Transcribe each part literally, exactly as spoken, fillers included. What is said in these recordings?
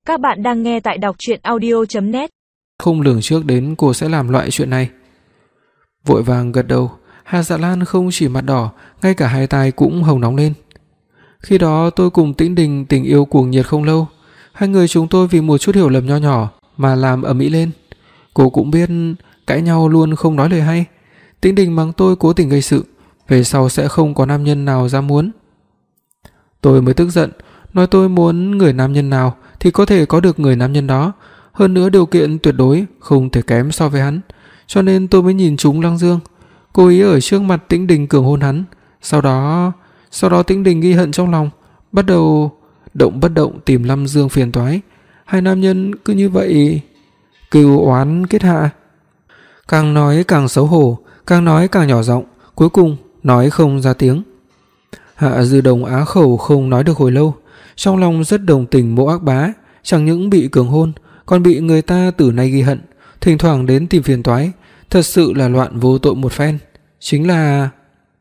Các bạn đang nghe tại đọc truyện audio chấm net. Không lường trước đến cô sẽ làm loại chuyện này. Vội vàng gật đầu, Hà Dạ Lan không chỉ mặt đỏ, ngay cả hai tai cũng hồng nóng lên. Khi đó tôi cùng Tĩnh Đình tình yêu cuồng nhiệt không lâu, hai người chúng tôi vì một chút hiểu lầm nho nhỏ mà làm ầm ĩ lên. Cô cũng biết cãi nhau luôn không nói lời hay. Tĩnh Đình mắng tôi cố tình gây sự, về sau sẽ không có nam nhân nào dám muốn. Tôi mới tức giận, nói tôi muốn người nam nhân nào thì có thể có được người nam nhân đó, hơn nữa điều kiện tuyệt đối không thể kém so với hắn, cho nên tôi mới nhìn trúng Lăng Dương, cố ý ở trước mặt Tĩnh Đình cường hôn hắn. Sau đó, sau đó Tĩnh Đình ghi hận trong lòng, bắt đầu động bất động tìm Lăng Dương phiền toái. Hai nam nhân cứ như vậy cừu oán kết hạ. Càng nói càng xấu hổ, càng nói càng nhỏ giọng, cuối cùng nói không ra tiếng. Hạ Dư Đồng á khẩu không nói được hồi lâu, trong lòng rất đồng tình Mộ Ác Bá, chẳng những bị cường hôn, còn bị người ta từ nay ghi hận, thỉnh thoảng đến tìm phiền toái, thật sự là loạn vô tội một phen. Chính là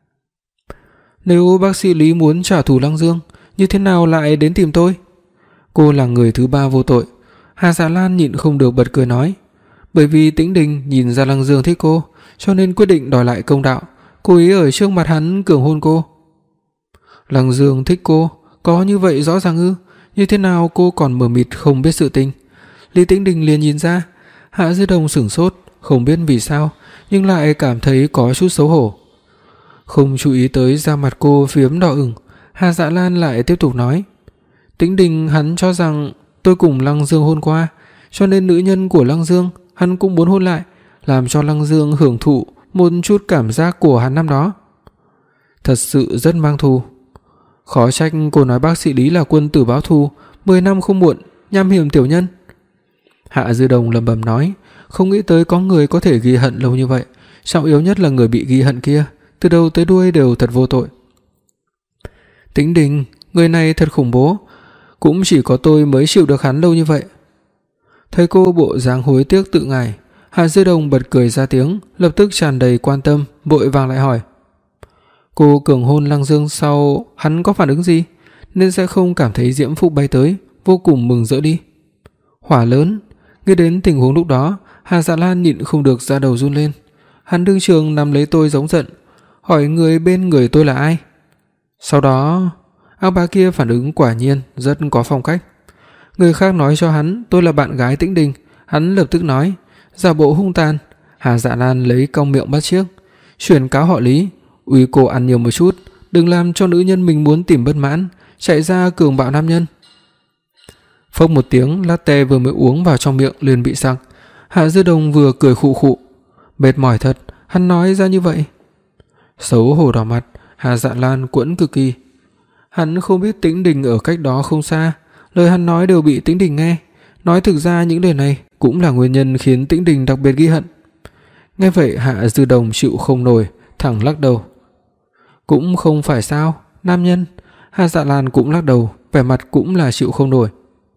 nếu bác sĩ Lý muốn trả thù Lăng Dương, như thế nào lại đến tìm tôi? Cô là người thứ ba vô tội. Hà Dạ Lan nhịn không được bật cười nói, bởi vì Tĩnh Đình nhìn ra Lăng Dương thích cô, cho nên quyết định đòi lại công đạo, cố ý ở trước mặt hắn cường hôn cô. Lăng Dương thích cô, có như vậy rõ ràng ư? Như thế nào cô còn mờ mịt không biết sự tình? Lý Tĩnh Đình liền nhìn ra. Hạ Dư Đồng sửng sốt, không biết vì sao, nhưng lại cảm thấy có chút xấu hổ. Không chú ý tới da mặt cô phiếm đỏ ửng, Hà Dạ Lan lại tiếp tục nói, Tĩnh Đình hắn cho rằng tôi cùng Lăng Dương hôn qua, cho nên nữ nhân của Lăng Dương hắn cũng muốn hôn lại, làm cho Lăng Dương hưởng thụ một chút cảm giác của hắn năm đó. Thật sự rất mang thù. Khó trách cô nói bác sĩ Lý là quân tử báo thù, mười năm không muộn, nham hiểm tiểu nhân. Hạ Dư Đồng lẩm bẩm nói, không nghĩ tới có người có thể ghi hận lâu như vậy, trọng yếu nhất là người bị ghi hận kia, từ đầu tới đuôi đều thật vô tội. Tĩnh Đình, người này thật khủng bố, cũng chỉ có tôi mới chịu được hắn lâu như vậy. Thấy cô bộ dáng hối tiếc tự ngại, Hạ Dư Đồng bật cười ra tiếng, lập tức tràn đầy quan tâm, vội vàng lại hỏi, cô cường hôn Lăng Dương sau hắn có phản ứng gì, nên sẽ không cảm thấy diễm phúc bay tới, vô cùng mừng rỡ đi. Hỏa lớn, nghe đến tình huống lúc đó, Hà Dạ Lan nhịn không được da đầu run lên. Hắn đương trường nắm lấy tôi giống giận, hỏi người bên người tôi là ai. Sau đó, ác bá kia phản ứng quả nhiên rất có phong cách. Người khác nói cho hắn tôi là bạn gái Tĩnh Đình, hắn lập tức nói, giả bộ hung tàn. Hà Dạ Lan lấy cong miệng bắt chiếc, chuyển cáo họ Lý, uy cô ăn nhiều một chút, đừng làm cho nữ nhân mình muốn tìm bất mãn, chạy ra cường bạo nam nhân. Phốc một tiếng, latte vừa mới uống vào trong miệng liền bị sặc. Hạ Dư Đồng vừa cười khụ khụ, mệt mỏi thật, hắn nói ra như vậy. Xấu hổ đỏ mặt, Hà Dạ Lan quẫn cực kỳ. Hắn không biết Tĩnh Đình ở cách đó không xa, lời hắn nói đều bị Tĩnh Đình nghe, nói thực ra những lời này cũng là nguyên nhân khiến Tĩnh Đình đặc biệt ghi hận. Nghe vậy Hạ Dư Đồng chịu không nổi, thẳng lắc đầu. Cũng không phải sao, nam nhân. Hà Dạ Lan cũng lắc đầu, vẻ mặt cũng là chịu không nổi.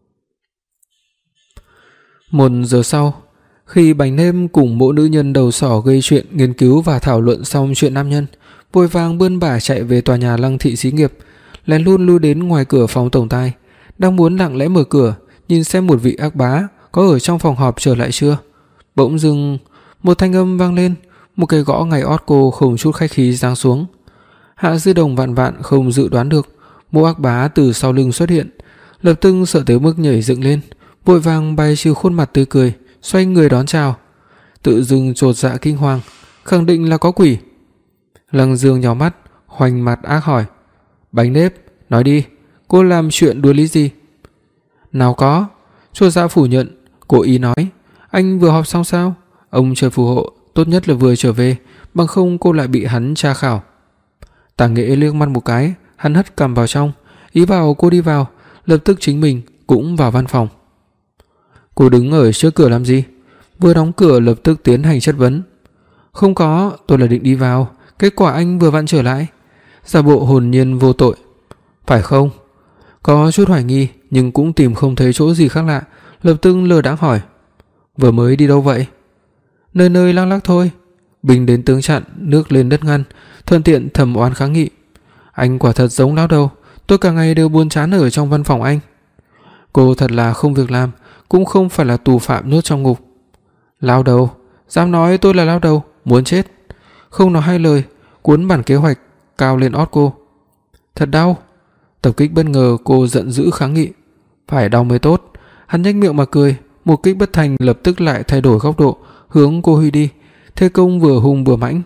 Một giờ sau, khi Bành Nêm cùng mỗi nữ nhân đầu sỏ gây chuyện nghiên cứu và thảo luận xong chuyện nam nhân, vội vàng bươn bả chạy về tòa nhà Lăng thị xí nghiệp, lén lút lui đến ngoài cửa phòng tổng tài, đang muốn lặng lẽ mở cửa nhìn xem một vị ác bá có ở trong phòng họp trở lại chưa. Bỗng dưng một thanh âm vang lên, một cái gõ ngay ót cô không chút khách khí giáng xuống. Hạ Dư Đồng vạn vạn không dự đoán được Mộ Ác Bá từ sau lưng xuất hiện, lập tức sợ tới mức nhảy dựng lên, vội vàng bay trừ khuôn mặt tươi cười, xoay người đón chào. Tự dưng chột dạ kinh hoàng, khẳng định là có quỷ. Lăng Dương nhíu mắt, hoành mặt ác hỏi, Bánh Nếp, nói đi, cô làm chuyện đuối lý gì? Nào có. Chột dạ phủ nhận, cố ý nói, anh vừa họp xong sao? Ông trời phù hộ, tốt nhất là vừa trở về, bằng không cô lại bị hắn tra khảo. Tả Nghệ liếc mắt một cái, hắn hất cằm vào trong, ý bảo cô đi vào, lập tức chính mình cũng vào văn phòng. Cô đứng ở trước cửa làm gì? Vừa đóng cửa lập tức tiến hành chất vấn. Không có, tôi là định đi vào, kết quả anh vừa vặn trở lại. Giả bộ hồn nhiên vô tội. Phải không? Có chút hoài nghi nhưng cũng tìm không thấy chỗ gì khác lạ, lập tức lơ đãng hỏi, vừa mới đi đâu vậy? Nơi nơi lăng lắc thôi. Bình đến tướng chặn, nước lên đất ngăn, thuận tiện thầm oán kháng nghị. Anh quả thật giống lão đầu, tôi cả ngày đều buồn chán ở trong văn phòng anh. Cô thật là không việc làm, cũng không phải là tù phạm nhốt trong ngục. Lao đầu, dám nói tôi là lao đầu, muốn chết. Không nói hai lời, cuốn bản kế hoạch cao lên ót cô. Thật đau. Tập kích bất ngờ, cô giận dữ kháng nghị. Phải đau mới tốt. Hắn nhếch miệng mà cười, một kích bất thành lập tức lại thay đổi góc độ, hướng cô huy đi. Thế công vừa hung vừa mãnh.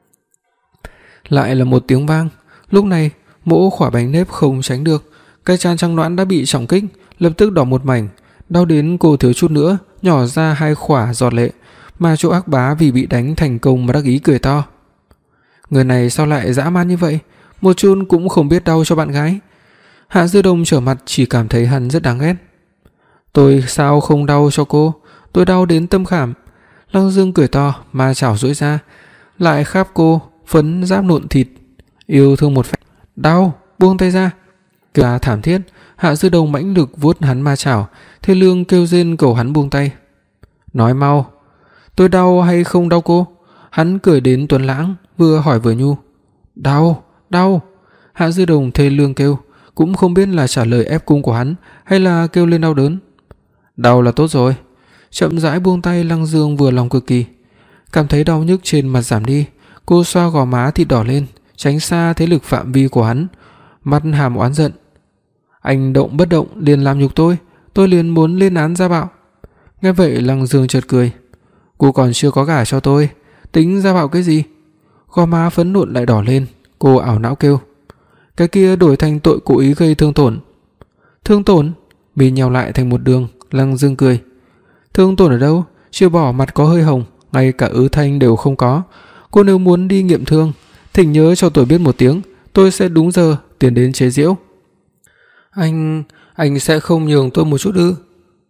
Lại là một tiếng vang. Lúc này, mỗi khỏa bánh nếp không tránh được, cái trán trắng nõn đã bị trọng kích, lập tức đỏ một mảnh, đau đến cô thiếu chút nữa nhỏ ra hai khỏa giọt lệ, mà chỗ ác bá vì bị đánh thành công mà đắc ý cười to. Người này sao lại dã man như vậy, một chút cũng không biết đau cho bạn gái. Hạ Dư Đông trở mặt chỉ cảm thấy hắn rất đáng ghét. Tôi sao không đau cho cô, tôi đau đến tâm khảm. Lăng Dương cười to, ma chảo duỗi ra, lại khắp cô, phấn giáp nộn thịt, yêu thương một phen. Đau, buông tay ra. Kêu thảm thiết, Hạ Dư Đông mãnh lực vuốt hắn ma chảo, Thê Lương kêu rên cầu hắn buông tay. Nói mau, tôi đau hay không đau cô? Hắn cười đến tuấn lãng, vừa hỏi vừa nhu. Đau, đau. Hạ Dư Đông thê lương kêu, cũng không biết là trả lời ép cung của hắn hay là kêu lên đau đớn. Đau là tốt rồi. Chậm rãi buông tay. Lăng Dương vừa lòng cực kỳ, cảm thấy đau nhức trên mặt giảm đi. Cô xoa gò má thịt đỏ lên, tránh xa thế lực phạm vi của hắn, mắt hàm oán giận. Anh động bất động liền làm nhục tôi, tôi liền muốn lên án gia bạo. Nghe vậy Lăng Dương chợt cười. Cô còn chưa có gả cho tôi, tính gia bạo cái gì? Gò má phấn nộn lại đỏ lên, cô ảo não kêu. Cái kia đổi thành tội cố ý gây thương tổn. Thương tổn? Mi nhào lại thành một đường. Lăng Dương cười. Thương tổn ở đâu? Chưa bỏ mặt có hơi hồng, ngay cả ứ thanh đều không có. Cô nếu muốn đi nghiệm thương, thỉnh nhớ cho tôi biết một tiếng, tôi sẽ đúng giờ tiến đến chế giễu. Anh, anh sẽ không nhường tôi một chút ư?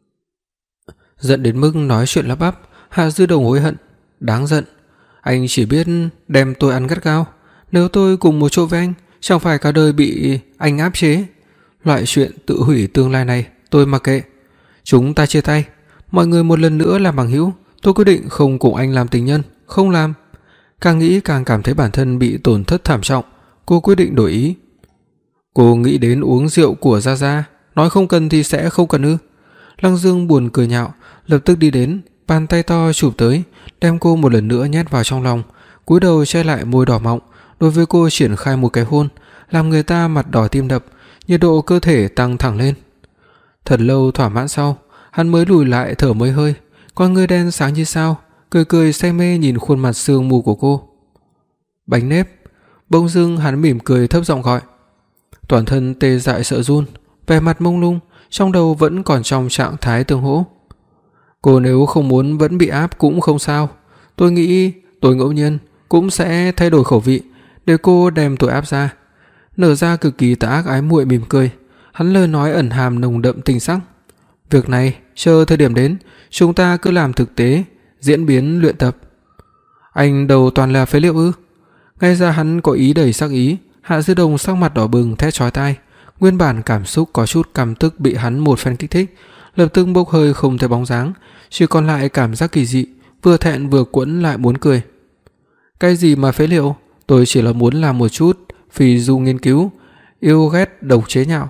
Giận đến mức nói chuyện lắp bắp, Hạ Dư Đồng hối hận. Đáng giận. Anh chỉ biết đem tôi ăn gắt gao. Nếu tôi cùng một chỗ với anh, chẳng phải cả đời bị anh áp chế. Loại chuyện tự hủy tương lai này tôi mặc kệ. Chúng ta chia tay. Mọi người một lần nữa làm bằng hữu. Tôi quyết định không cùng anh làm tình nhân. Không làm. Càng nghĩ càng cảm thấy bản thân bị tổn thất thảm trọng. Cô quyết định đổi ý. Cô nghĩ đến uống rượu của Gia Gia, nói không cần thì sẽ không cần ư? Lăng Dương buồn cười nhạo, lập tức đi đến, bàn tay to chụp tới, đem cô một lần nữa nhét vào trong lòng, cúi đầu che lại môi đỏ mọng, đối với cô triển khai một cái hôn, làm người ta mặt đỏ tim đập, nhiệt độ cơ thể tăng thẳng lên. Thật lâu thỏa mãn sau, hắn mới lùi lại thở mấy hơi, con ngươi đen sáng như sao, cười cười say mê nhìn khuôn mặt sương mù của cô. Bánh nếp. Bỗng dưng hắn mỉm cười thấp giọng gọi. Toàn thân tê dại sợ run, vẻ mặt mông lung, trong đầu vẫn còn trong trạng thái tương hỗ. Cô nếu không muốn vẫn bị áp cũng không sao, tôi nghĩ tôi ngẫu nhiên cũng sẽ thay đổi khẩu vị để cô đem tôi áp ra. Nở ra cực kỳ tà ác ái muội mỉm cười, hắn lời nói ẩn hàm nồng đậm tình sắc. Việc này chờ thời điểm đến, chúng ta cứ làm thực tế, diễn biến luyện tập. Anh đầu toàn là phế liệu ư? Ngay ra hắn có ý đầy sắc ý. Hạ Dư Đồng sắc mặt đỏ bừng thét chói tai, nguyên bản cảm xúc có chút căm tức bị hắn một phen kích thích, lập tức bốc hơi không thấy bóng dáng, chỉ còn lại cảm giác kỳ dị, vừa thẹn vừa quẫn lại muốn cười. Cái gì mà phế liệu, tôi chỉ là muốn làm một chút phì du nghiên cứu, yêu ghét độc chế nhạo.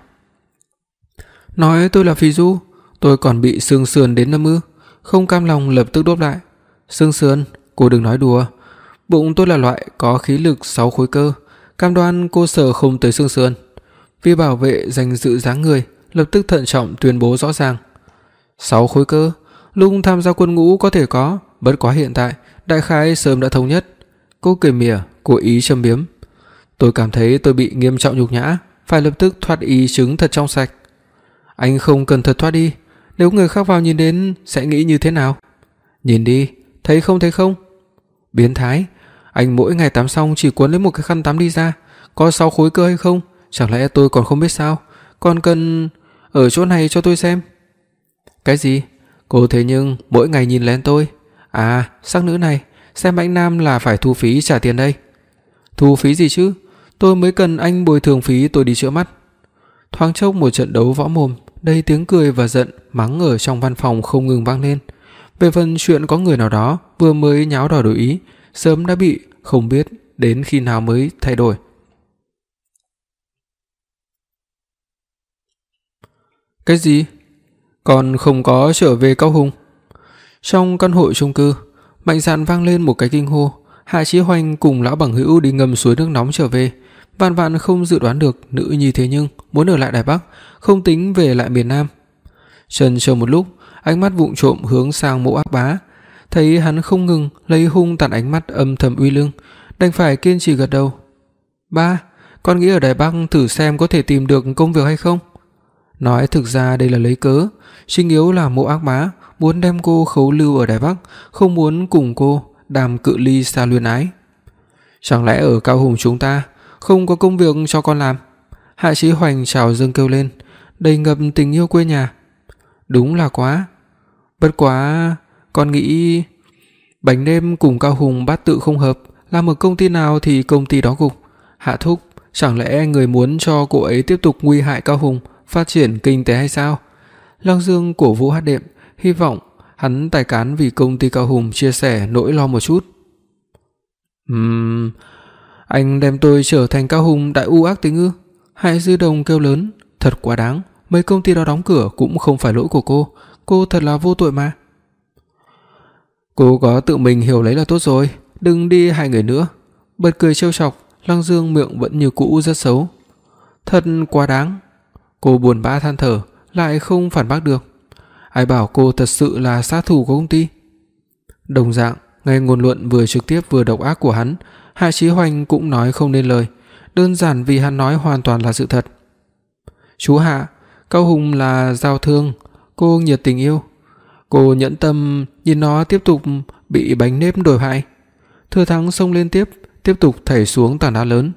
Nói tôi là phì du, tôi còn bị xương sườn đến năm ư? Không cam lòng lập tức đáp lại. Xương sườn, cô đừng nói đùa. Bụng tôi là loại có khí lực sáu khối cơ, cam đoan cô sờ không tới xương sườn. Vì bảo vệ danh dự dáng người, lập tức thận trọng tuyên bố rõ ràng. Sáu khối cơ, lúc tham gia quân ngũ có thể có, bất quá hiện tại đại khái sớm đã thống nhất. Cô cười mỉa, cố ý châm biếm. Tôi cảm thấy tôi bị nghiêm trọng nhục nhã, phải lập tức thoát y chứng thật trong sạch. Anh không cần thật thoát đi, nếu người khác vào nhìn đến sẽ nghĩ như thế nào? Nhìn đi, thấy không thấy không? Biến thái, anh mỗi ngày tắm xong chỉ cuốn lấy một cái khăn tắm đi ra, có sáu khối cơ hay không? Chẳng lẽ tôi còn không biết sao? Còn cần ở chỗ này cho tôi xem. Cái gì? Cô thế nhưng mỗi ngày nhìn lén tôi. À, sắc nữ này, xem anh nam là phải thu phí trả tiền đây. Thu phí gì chứ? Tôi mới cần anh bồi thường phí tôi đi chữa mắt. Thoáng chốc một trận đấu võ mồm, đầy tiếng cười và giận mắng ở trong văn phòng không ngừng vang lên. Về phần chuyện có người nào đó vừa mới nháo đòi đổi ý, sớm đã bị không biết đến khi nào mới thay đổi. Cái gì? Còn không có trở về Cao Hùng. Trong căn hộ chung cư, mạnh dạn vang lên một cái kinh hô. Hạ Chí Hoành cùng lão bằng hữu đi ngâm suối nước nóng trở về, vạn vạn không dự đoán được nữ nhi thế nhưng muốn ở lại Đài Bắc, không tính về lại miền Nam. Chần chờ một lúc, ánh mắt vụng trộm hướng sang Mộ Ác Bá, thấy hắn không ngừng lấy hung tàn ánh mắt âm thầm uy lưng, đành phải kiên trì gật đầu. "Ba, con nghĩ ở Đài Bắc thử xem có thể tìm được công việc hay không." Nói thực ra đây là lấy cớ, chính yếu là Mộ Ác Bá muốn đem cô khấu lưu ở Đài Bắc, không muốn cùng cô đàm cự ly xa luyến ái. "Chẳng lẽ ở Cao Hùng chúng ta không có công việc cho con làm?" Hạ Chí Hoành trào dâng kêu lên, đầy ngập tình yêu quê nhà. "Đúng là quá. Bất quá con nghĩ bánh nêm cùng Cao Hùng bát tự không hợp, làm ở công ty nào thì công ty đó gục. Hạ thúc, chẳng lẽ người muốn cho cô ấy tiếp tục nguy hại Cao Hùng phát triển kinh tế hay sao?" Lăng Dương cổ vũ hát đệm, hy vọng hắn tài cán vì công ty Cao Hùng chia sẻ nỗi lo một chút. Ừm, anh đem tôi trở thành Cao Hùng đại u ác tính ư? Hạ Dư Đồng kêu lớn, thật quá đáng, mấy công ty đó đóng cửa cũng không phải lỗi của cô, cô thật là vô tội mà. Cô có tự mình hiểu lấy là tốt rồi, đừng đi hại người nữa. Bật cười trêu chọc, Lăng Dương miệng vẫn như cũ rất xấu. Thật quá đáng. Cô buồn bã than thở, lại không phản bác được. Ai bảo cô thật sự là sát thủ của công ty. Đồng dạng, nghe ngôn luận vừa trực tiếp vừa độc ác của hắn, Hạ Chí Hoành cũng nói không nên lời, đơn giản vì hắn nói hoàn toàn là sự thật. "Chú Hạ, Cao Hùng là giao thương, cô nhiệt tình yêu. Cô nhẫn tâm nhìn nó tiếp tục bị bánh nếp đổi hại." Thừa Thắng xông lên tiếp, tiếp tục thảy xuống tảng đá lớn.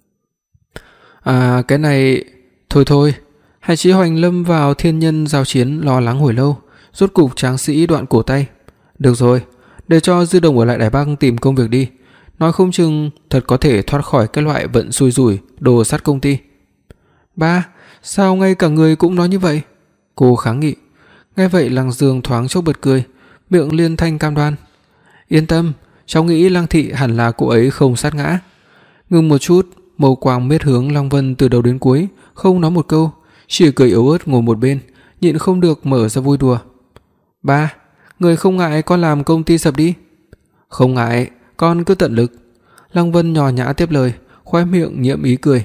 "À, cái này thôi thôi." Hạ Chí Hoành lâm vào thiên nhân giao chiến lo lắng hồi lâu, rốt cục tráng sĩ đoạn cổ tay. "Được rồi, để cho Dư Đồng ở lại Đài Bắc tìm công việc đi, nói không chừng thật có thể thoát khỏi cái loại vận xui rủi đồ sắt công ty." "Ba, sao ngay cả người cũng nói như vậy?" Cô kháng nghị. Nghe vậy Lăng Dương thoáng chốc bật cười, miệng liên thanh cam đoan. "Yên tâm, cháu nghĩ Lăng thị hẳn là cô ấy không sát ngã." Ngừng một chút, mâu quang miết hướng Lăng Vân từ đầu đến cuối, không nói một câu, chỉ cười yếu ớt ngồi một bên, nhịn không được mở ra vui đùa. "Ba, người không ngại con làm công ty sập đi." "Không ngại, con cứ tận lực." Lăng Vân nhò nhã tiếp lời, khóe miệng nhiễm ý cười.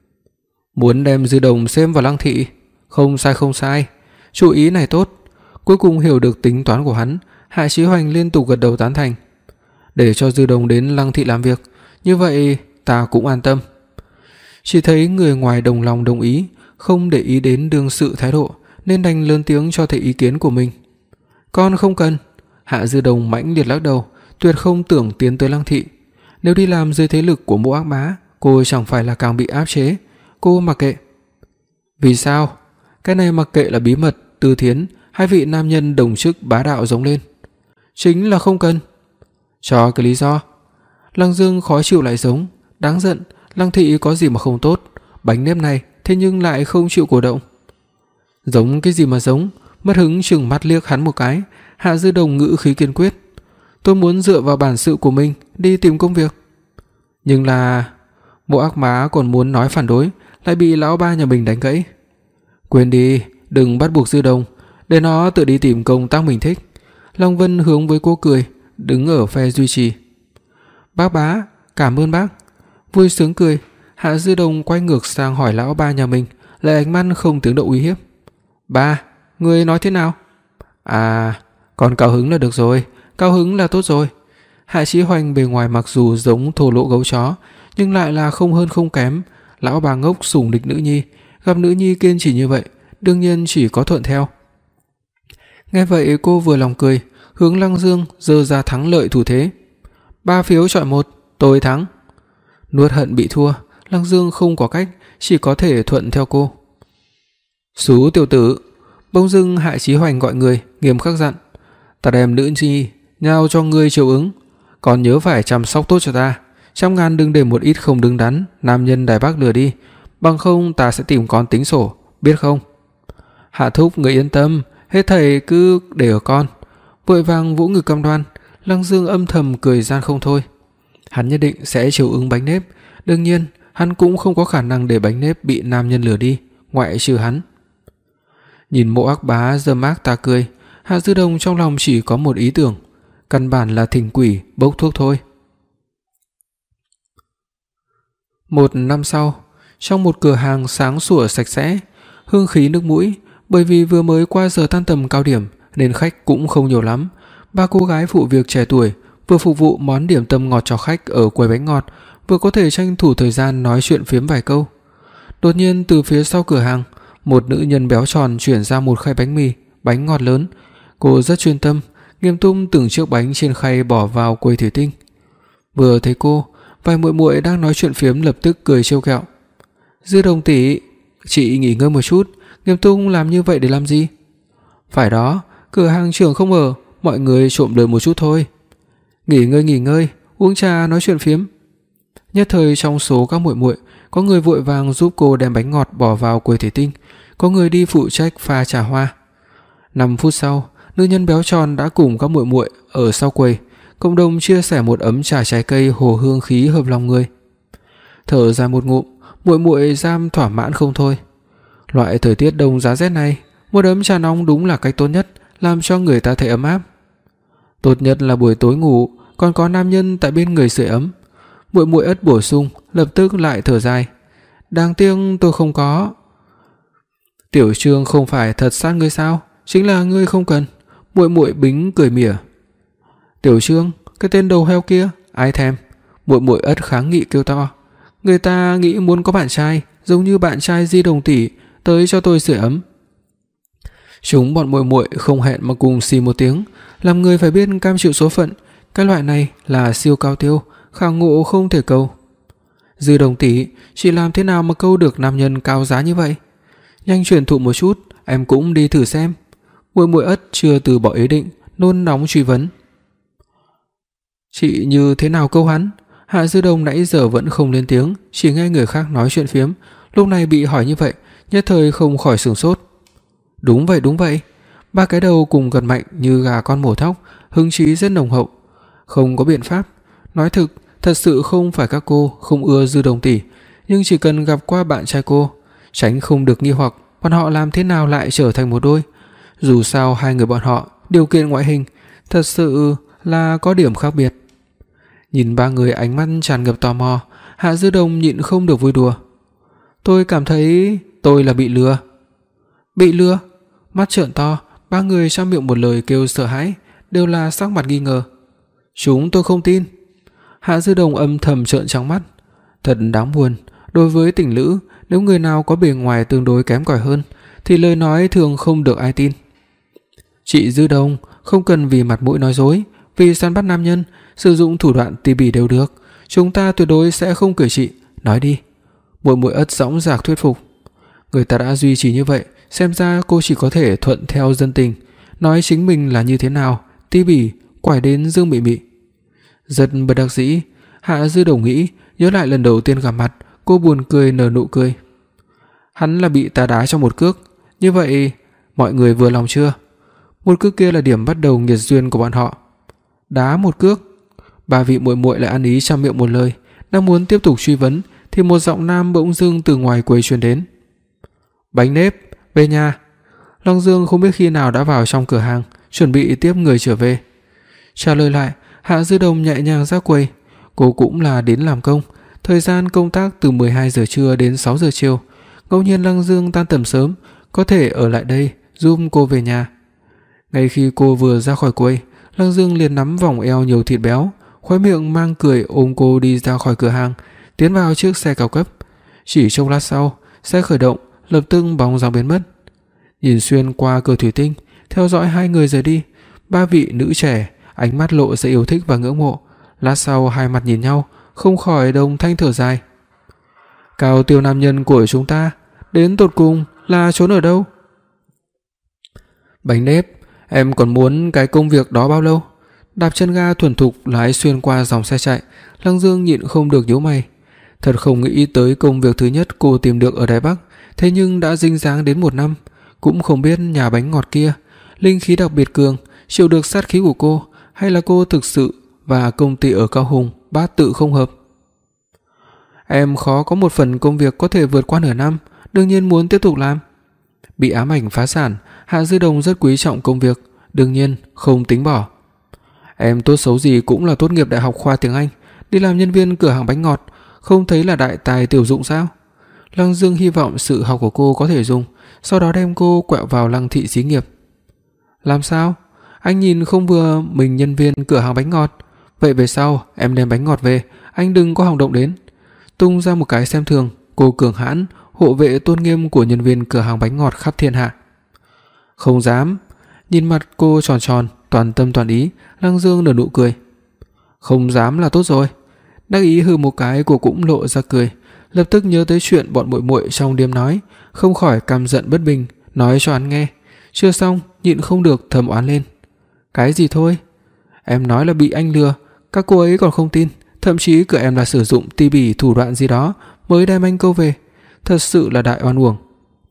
Muốn đem Dư Đồng xem vào Lăng thị, không sai không sai, chủ ý này tốt. Cuối cùng hiểu được tính toán của hắn, Hạ Chí Hoành liên tục gật đầu tán thành. Để cho Dư Đồng đến Lăng thị làm việc, như vậy ta cũng an tâm. Chỉ thấy người ngoài đồng lòng đồng ý, không để ý đến đương sự thái độ, nên đành lớn tiếng cho thấy ý kiến của mình. "Con không cần." Hạ Dư Đồng mãnh liệt lắc đầu, tuyệt không tưởng tiến tới Lăng thị. Nếu đi làm dưới thế lực của Mộ Ác Bá, cô chẳng phải là càng bị áp chế. Cô mặc kệ. "Vì sao?" Cái này mặc kệ là bí mật, Từ Thiến, hai vị nam nhân đồng chức bá đạo giống lên. "Chính là không cần." "Cho cái lý do." Lăng Dương khó chịu lại giống, đáng giận, Lăng thị có gì mà không tốt, bánh nếp này thế nhưng lại không chịu cổ động. "Giống cái gì mà giống?" Mất hứng trừng mắt liếc hắn một cái, Hạ Dư Đồng ngữ khí kiên quyết. "Tôi muốn dựa vào bản sự của mình đi tìm công việc." Nhưng là Mộ Ác Bá còn muốn nói phản đối, lại bị lão ba nhà mình đánh gãy. "Quên đi, đừng bắt buộc Dư Đồng, để nó tự đi tìm công tác mình thích." Long Vân hướng với cô cười, đứng ở phe duy trì. "Bác Bá, cảm ơn bác." Vui sướng cười, Hạ Dư Đồng quay ngược sang hỏi lão ba nhà mình, lại ánh mắt không tiếng động uy hiếp. "Ba, người nói thế nào?" "À, còn cao hứng là được rồi, cao hứng là tốt rồi." Hạ Chí Hoành bề ngoài mặc dù giống thô lỗ gấu chó, nhưng lại là không hơn không kém. Lão bà ngốc sủng địch nữ nhi, gặp nữ nhi kiên trì như vậy, đương nhiên chỉ có thuận theo. Nghe vậy cô vừa lòng cười, hướng Lăng Dương giơ ra thắng lợi thủ thế. "Ba phiếu chọi một, tôi thắng." Nuốt hận bị thua, Lăng Dương không có cách, chỉ có thể thuận theo cô. "Xú tiểu tử." Bỗng dưng Hạ Chí Hoành gọi người, nghiêm khắc dặn. "Ta đem nữ nhi nhau cho ngươi chiều ứng, còn nhớ phải chăm sóc tốt cho ta, trăm ngàn đừng để một ít không đứng đắn nam nhân Đài Bắc lừa đi, bằng không ta sẽ tìm con tính sổ, biết không?" "Hạ thúc người yên tâm, hết thầy cứ để ở con." Vội vàng vỗ ngực cam đoan. Lăng Dương âm thầm cười gian không thôi. Hắn nhất định sẽ chiều ứng bánh nếp, đương nhiên hắn cũng không có khả năng để bánh nếp bị nam nhân lừa đi, ngoại trừ hắn. Nhìn Mộ Ác Bá giơ mác ta cười, Hạ Dư Đồng trong lòng chỉ có một ý tưởng, căn bản là thỉnh quỷ bốc thuốc thôi. Một năm sau, trong một cửa hàng sáng sủa sạch sẽ, hương khí nước mũi, bởi vì vừa mới qua giờ tan tầm cao điểm nên khách cũng không nhiều lắm. Ba cô gái phụ việc trẻ tuổi vừa phục vụ món điểm tâm ngọt cho khách ở quầy bánh ngọt, vừa có thể tranh thủ thời gian nói chuyện phiếm vài câu. Đột nhiên từ phía sau cửa hàng, một nữ nhân béo tròn chuyển ra một khay bánh mì, bánh ngọt lớn. Cô rất chuyên tâm, nghiêm túc từng chiếc bánh trên khay bỏ vào quầy thủy tinh. Vừa thấy cô, vài muội muội đang nói chuyện phiếm lập tức cười trêu ghẹo. "Dư Đồng tỷ, chị nghỉ ngơi một chút, nghiêm túc làm như vậy để làm gì?" "Phải đó, cửa hàng trưởng không ở, mọi người trộm đời một chút thôi." "Nghỉ ngơi nghỉ ngơi, uống trà nói chuyện phiếm." Nhất thời trong số các muội muội, có người vội vàng giúp cô đem bánh ngọt bỏ vào quầy thủy tinh, có người đi phụ trách pha trà hoa. năm phút sau, nữ nhân béo tròn đã cùng các muội muội ở sau quầy cộng đồng chia sẻ một ấm trà trái cây hồ hương khí hợp lòng người. Thở ra một ngụm, muội muội giam thỏa mãn không thôi. Loại thời tiết đông giá rét này, một ấm trà nóng đúng là cách tốt nhất làm cho người ta thấy ấm áp. Tốt nhất là buổi tối ngủ còn có nam nhân tại bên người sưởi ấm. Muội muội ất bổ sung, lập tức lại thở dài. Đáng tiếc tôi không có. Tiểu Trương không phải thật sát ngươi sao? Chính là ngươi không cần. Muội muội bính cười mỉa. Tiểu Trương, cái tên đầu heo kia, ai thèm? Muội muội ất kháng nghị kêu to. Người ta nghĩ muốn có bạn trai, giống như bạn trai Di Đồng tỷ, tới cho tôi sưởi ấm. Chúng bọn muội muội không hẹn mà cùng xì một tiếng, làm người phải biết cam chịu số phận. Cái loại này là siêu cao tiêu, khả ngộ không thể câu. Dư Đồng tỷ, chị làm thế nào mà câu được nam nhân cao giá như vậy? Nhanh truyền thụ một chút, em cũng đi thử xem. Muội muội ất chưa từ bỏ ý định, nôn nóng truy vấn. Chị như thế nào câu hắn? Hạ Dư Đồng nãy giờ vẫn không lên tiếng, chỉ nghe người khác nói chuyện phiếm, lúc này bị hỏi như vậy, nhất thời không khỏi sửng sốt. Đúng vậy, đúng vậy. Ba cái đầu cùng gật mạnh như gà con mổ thóc, hứng chí rất nồng hậu. Không có biện pháp, nói thực, thật sự không phải các cô không ưa Dư Đồng tỷ, nhưng chỉ cần gặp qua bạn trai cô, tránh không được nghi hoặc bọn họ làm thế nào lại trở thành một đôi. Dù sao hai người bọn họ điều kiện ngoại hình thật sự là có điểm khác biệt. Nhìn ba người ánh mắt tràn ngập tò mò, Hạ Dư Đồng nhịn không được vui đùa. Tôi cảm thấy tôi là bị lừa. Bị lừa? Mắt trợn to, ba người trong miệng một lời kêu sợ hãi, đều là sắc mặt nghi ngờ. Chúng tôi không tin. Hạ Dư Đồng âm thầm trợn trắng mắt. Thật đáng buồn, đối với tình lữ, nếu người nào có bề ngoài tương đối kém cỏi hơn thì lời nói thường không được ai tin. Chị Dư Đồng, không cần vì mặt mũi nói dối, vì săn bắt nam nhân, sử dụng thủ đoạn tỉ mỉ đều được, chúng ta tuyệt đối sẽ không cười chị, nói đi. Muội muội ất dõng dạc thuyết phục. Người ta đã duy trì như vậy, xem ra cô chỉ có thể thuận theo dân tình, nói chính mình là như thế nào, tỉ mỉ, quải đến Dương Mị Mị. Rất bất đắc dĩ, Hạ Dư Đồng nghĩ, nhớ lại lần đầu tiên gặp mặt, cô buồn cười nở nụ cười. Hắn là bị ta đá cho một cước, như vậy mọi người vừa lòng chưa? Một cước kia là điểm bắt đầu nghiệt duyên của bọn họ. Đá một cước. Ba vị muội muội lại ăn ý trong miệng một lời, đang muốn tiếp tục truy vấn thì một giọng nam bỗng dưng từ ngoài quầy truyền đến. Bánh nếp, về nhà. Long Dương không biết khi nào đã vào trong cửa hàng, chuẩn bị tiếp người trở về. Trả lời lại, Hạ Dư Đồng nhẹ nhàng ra quầy. Cô cũng là đến làm công, thời gian công tác từ mười hai giờ trưa đến sáu giờ chiều. Ngẫu nhiên Long Dương tan tầm sớm, có thể ở lại đây giúp cô về nhà. Ngay khi cô vừa ra khỏi quầy, Lăng Dương liền nắm vòng eo nhiều thịt béo, khóe miệng mang cười ôm cô đi ra khỏi cửa hàng, tiến vào chiếc xe cao cấp. Chỉ trong lát sau, xe khởi động, lập tức bóng dáng biến mất. Nhìn xuyên qua cửa thủy tinh, theo dõi hai người rời đi, ba vị nữ trẻ, ánh mắt lộ ra yêu thích và ngưỡng mộ. Lát sau hai mặt nhìn nhau, không khỏi đồng thanh thở dài. Cao tiêu nam nhân của chúng ta, đến tột cùng là trốn ở đâu? Bánh nếp, em còn muốn cái công việc đó bao lâu? Đạp chân ga thuần thục lái xuyên qua dòng xe chạy, Lăng Dương nhịn không được nhíu mày. Thật không nghĩ tới công việc thứ nhất cô tìm được ở Đài Bắc, thế nhưng đã dính dáng đến một năm, cũng không biết nhà bánh ngọt kia linh khí đặc biệt cường, chịu được sát khí của cô, hay là cô thực sự và công ty ở Cao Hùng bát tự không hợp. Em khó có một phần công việc có thể vượt qua nửa năm, đương nhiên muốn tiếp tục làm. Bị ám ảnh phá sản, Hạ Dư Đồng rất quý trọng công việc, đương nhiên không tính bỏ. Em tốt xấu gì cũng là tốt nghiệp đại học khoa tiếng Anh, đi làm nhân viên cửa hàng bánh ngọt, không thấy là đại tài tiểu dụng sao? Lăng Dương hy vọng sự học của cô có thể dùng, sau đó đem cô quẹo vào Lăng thị xí nghiệp. Làm sao? Anh nhìn không vừa mình nhân viên cửa hàng bánh ngọt. Vậy về sau em đem bánh ngọt về, anh đừng có hòng động đến. Tung ra một cái xem thường, cô cường hãn hộ vệ tôn nghiêm của nhân viên cửa hàng bánh ngọt khắp thiên hạ. Không dám. Nhìn mặt cô tròn tròn, toàn tâm toàn ý, Lăng Dương nở nụ cười. Không dám là tốt rồi. Đắc ý hừ một cái, cô cũng lộ ra cười, lập tức nhớ tới chuyện bọn muội muội trong đêm nói, không khỏi căm giận bất bình, nói cho hắn nghe. Chưa xong, nhịn không được thầm oán lên. Cái gì thôi? Em nói là bị anh lừa, các cô ấy còn không tin, thậm chí cửa em là sử dụng ti bỉ thủ đoạn gì đó mới đem anh câu về, thật sự là đại oan uổng.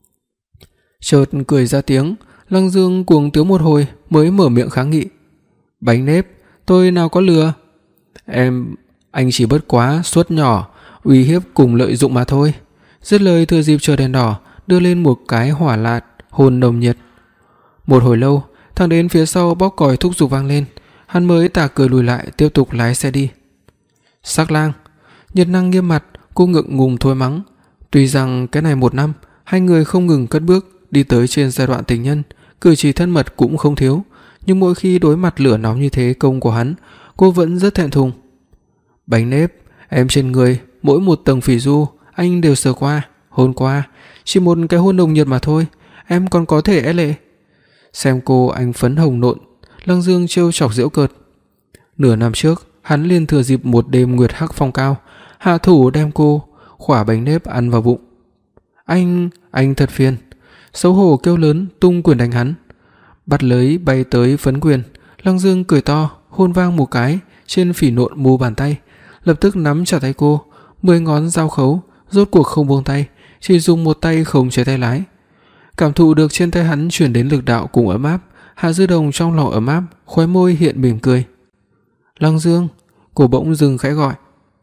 Chợt cười ra tiếng, Lăng Dương cuồng tiếu một hồi mới mở miệng kháng nghị. Bánh nếp, tôi nào có lừa. Em, anh chỉ bất quá suất nhỏ, uy hiếp cùng lợi dụng mà thôi. Dứt lời thừa dịp chờ đèn đỏ, đưa lên một cái hỏa lạt, hôn nồng nhiệt. Một hồi lâu, thằng đến phía sau bóc còi thúc giục vang lên, hắn mới tà cười lùi lại tiếp tục lái xe đi. Sắc lang, Nhiệt Năng nghiêm mặt, cô ngượng ngùng thôi mắng. Tuy rằng cái này một năm, hai người không ngừng cất bước đi tới trên giai đoạn tình nhân, cử chỉ thân mật cũng không thiếu, nhưng mỗi khi đối mặt lửa nóng như thế công của hắn, cô vẫn rất thẹn thùng. Bánh nếp, em trên người mỗi một tầng phỉ du anh đều sờ qua, hôn qua, chỉ một cái hôn nồng nhiệt mà thôi, em còn có thể é lệ. Xem cô anh phấn hồng nộn, Lăng Dương trêu chọc giễu cợt. Nửa năm trước, hắn liền thừa dịp một đêm nguyệt hắc phong cao, hạ thủ đem cô khỏa bánh nếp ăn vào bụng. Anh, anh thật phiền. Xấu hổ kêu lớn, tung quyền đánh hắn. Bắt lấy bay tới phấn quyền, Lăng Dương cười to, hôn vang một cái trên phỉ nộn mu bàn tay, lập tức nắm chặt tay cô, mười ngón giao khấu, rốt cuộc không buông tay, chỉ dùng một tay khống chế tay lái. Cảm thụ được trên tay hắn truyền đến lực đạo cùng ấm áp, Hạ Dư Đồng trong lòng ấm áp, khóe môi hiện mỉm cười. Lăng Dương, cô bỗng dừng khẽ gọi.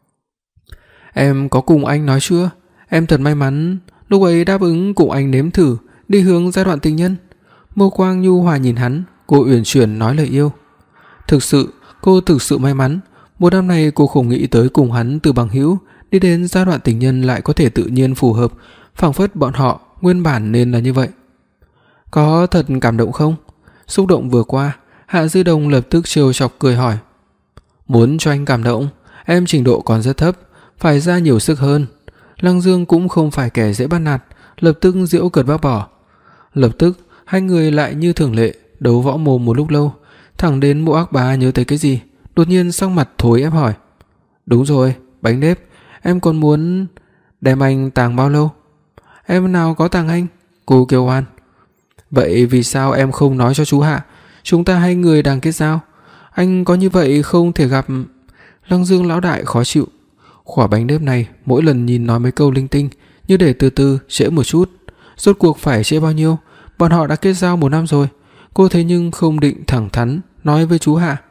Em có cùng anh nói chưa? Em thật may mắn, lúc ấy đáp ứng cùng anh nếm thử đi hướng giai đoạn tình nhân. Mâu quang nhu hòa nhìn hắn, cô uyển chuyển nói lời yêu. Thực sự, cô thực sự may mắn, một năm này cô không nghĩ tới cùng hắn từ bằng hữu đi đến giai đoạn tình nhân lại có thể tự nhiên phù hợp, phảng phất bọn họ nguyên bản nên là như vậy. Có thật cảm động không? Xúc động vừa qua, Hạ Dư Đồng lập tức trêu chọc cười hỏi. Muốn cho anh cảm động, em trình độ còn rất thấp, phải ra nhiều sức hơn. Lăng Dương cũng không phải kẻ dễ bắt nạt, lập tức giễu cợt bác bỏ. Lập tức hai người lại như thường lệ đấu võ mồm một lúc lâu, thẳng đến Mộ Ác Bá nhớ tới cái gì, đột nhiên sắc mặt thối ép hỏi. Đúng rồi, bánh nếp, em còn muốn đem anh tàng bao lâu? Em nào có tàng anh, cô kêu oan. Vậy vì sao em không nói cho chú Hạ, chúng ta hai người đang kết giao, anh có như vậy không thể gặp. Lăng Dương lão đại khó chịu. Khỏa bánh nếp này mỗi lần nhìn nói mấy câu linh tinh, như để từ từ trễ một chút. Rốt cuộc phải trễ bao nhiêu? Bọn họ đã kết giao một năm rồi. Cô thế nhưng không định thẳng thắn nói với chú Hạ.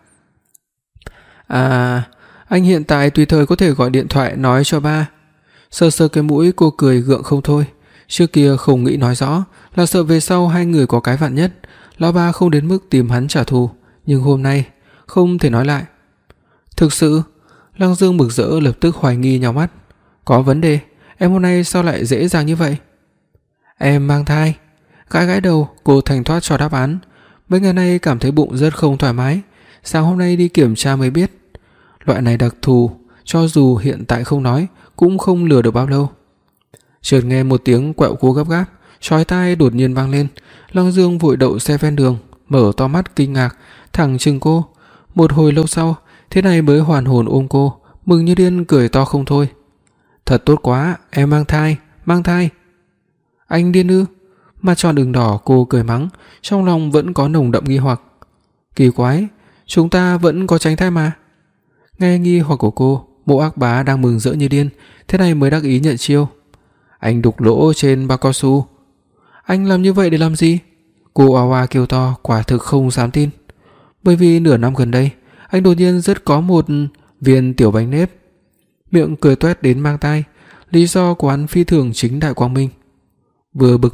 À, anh hiện tại tùy thời có thể gọi điện thoại nói cho ba. Sờ sờ cái mũi, cô cười gượng không thôi. Trước kia không nghĩ nói rõ, là sợ về sau hai người có cái vạn nhất, lão ba không đến mức tìm hắn trả thù, nhưng hôm nay không thể nói lại. Thực sự? Lăng Dương bực rỡ lập tức hoài nghi nhào mắt. Có vấn đề, em hôm nay sao lại dễ dàng như vậy? Em mang thai. Gãi gãi đầu, cô thành thoát cho đáp án. Mấy ngày nay cảm thấy bụng rất không thoải mái, sáng hôm nay đi kiểm tra mới biết. Loại này đặc thù, cho dù hiện tại không nói cũng không lừa được bao lâu. Chợt nghe một tiếng quẹo cú gấp gáp, chói tai đột nhiên vang lên. Lăng Dương vội đậu xe ven đường, mở to mắt kinh ngạc, thẳng trừng cô. Một hồi lâu sau, thế này mới hoàn hồn ôm cô, mừng như điên cười to không thôi. Thật tốt quá, em mang thai, mang thai. Anh điên ư? Mặt tròn ửng đỏ, cô cười mắng, trong lòng vẫn có nồng đậm nghi hoặc. Kỳ quái, chúng ta vẫn có tránh thai mà. Nghe nghi hoặc của cô, Mộ Ác Bá đang mừng rỡ như điên, thế này mới đắc ý nhận chiêu. Anh đục lỗ trên bao cao su. Anh làm như vậy để làm gì? Cô oa oa kêu to, quả thực không dám tin. Bởi vì nửa năm gần đây, anh đột nhiên rất có một viên tiểu bánh nếp. Miệng cười toét đến mang tai, lý do của hắn phi thường chính đại quang minh. Vừa bực mình,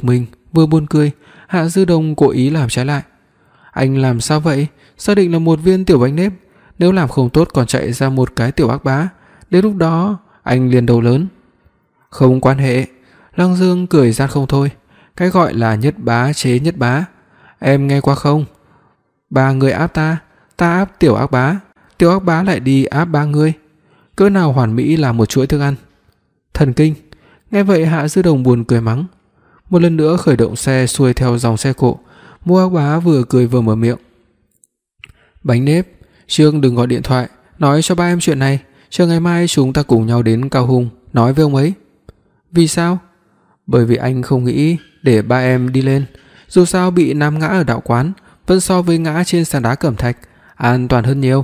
Vừa buồn cười, Hạ Dư Đồng cố ý làm trái lại. Anh làm sao vậy? Xác định là một viên tiểu bánh nếp, nếu làm không tốt còn chạy ra một cái tiểu ác bá, đến lúc đó anh liền đầu lớn. Không quan hệ, Lăng Dương cười ra không thôi. Cái gọi là nhất bá chế nhất bá, em nghe qua không? Ba người áp ta, ta áp tiểu ác bá, tiểu ác bá lại đi áp ba người. Cỡ nào hoàn mỹ là một chuỗi thức ăn. Thần kinh. Nghe vậy Hạ Dư Đồng buồn cười mắng. Một lần nữa khởi động xe xuôi theo dòng xe cộ. Mô Ác Bá vừa cười vừa mở miệng. Bánh nếp, Trương đừng gọi điện thoại nói cho ba em chuyện này, chờ ngày mai chúng ta cùng nhau đến Cao Hùng nói với ông ấy. Vì sao? Bởi vì anh không nghĩ để ba em đi lên, dù sao bị nam ngã ở đạo quán vẫn so với ngã trên sàn đá cẩm thạch an toàn hơn nhiều.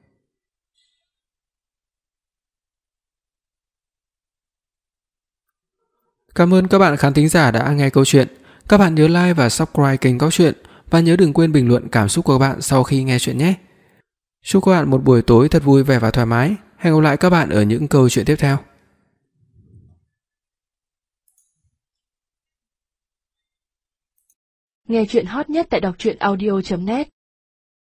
Cảm ơn các bạn khán thính giả đã nghe câu chuyện. Các bạn nhớ like và subscribe kênh Góc Truyện và nhớ đừng quên bình luận cảm xúc của các bạn sau khi nghe chuyện nhé. Chúc các bạn một buổi tối thật vui vẻ và thoải mái. Hẹn gặp lại các bạn ở những câu chuyện tiếp theo. Nghe chuyện hot nhất tại đọc truyện audio chấm net.